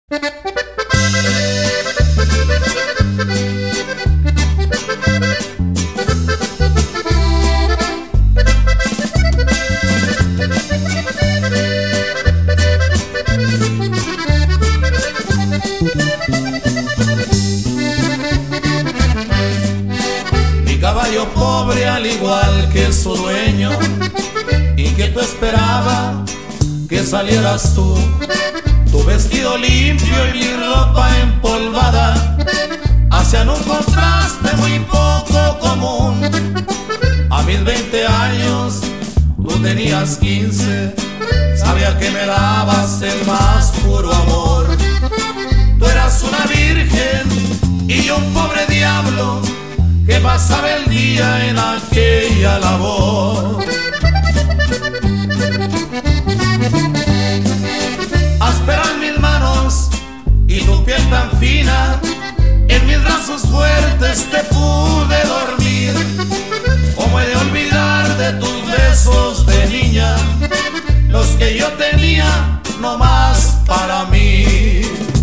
Mi caballo pobre al igual que su dueño, y que tú esperabas que salieras tú. Tu vestido limpio y mi ropa empolvada hacían un contraste muy poco común. A mis 20 años, tú tenías 15, sabía que me dabas el más puro amor. Tú eras una virgen y yo un pobre diablo que pasaba el día en aquella labor. Áspera en mis manos y tu piel tan fina, en mis brazos fuertes te pude dormir. ¿Cómo he de olvidar de tus besos de niña, los que yo tenía no más para mí?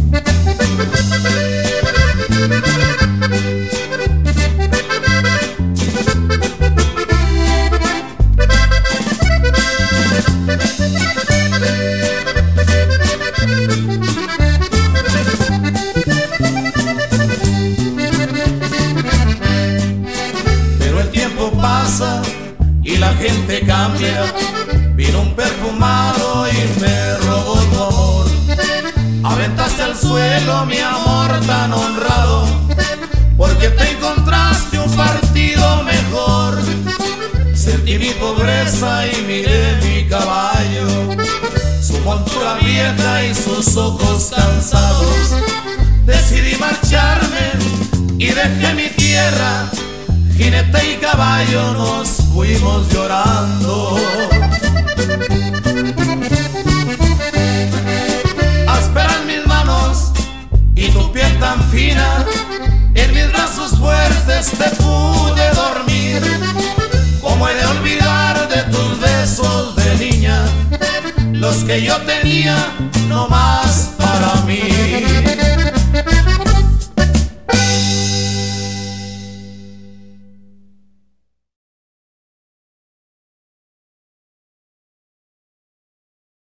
Pero el tiempo pasa y la gente cambia. Vino un perfumado y me robó tu amor. Aventaste al suelo mi amor tan honrado, porque te encontraste un partido mejor. Sentí mi pobreza y miré mi caballo, su montura vieja y sus ojos cansados. Decidí marcharme y dejé mi tierra, jinete y caballo nos fuimos llorando. Áspera en mis manos y tu piel tan fina, en mis brazos fuertes te pude dormir. ¿Cómo he de olvidar de tus besos de niña, los que yo tenía no más para mí?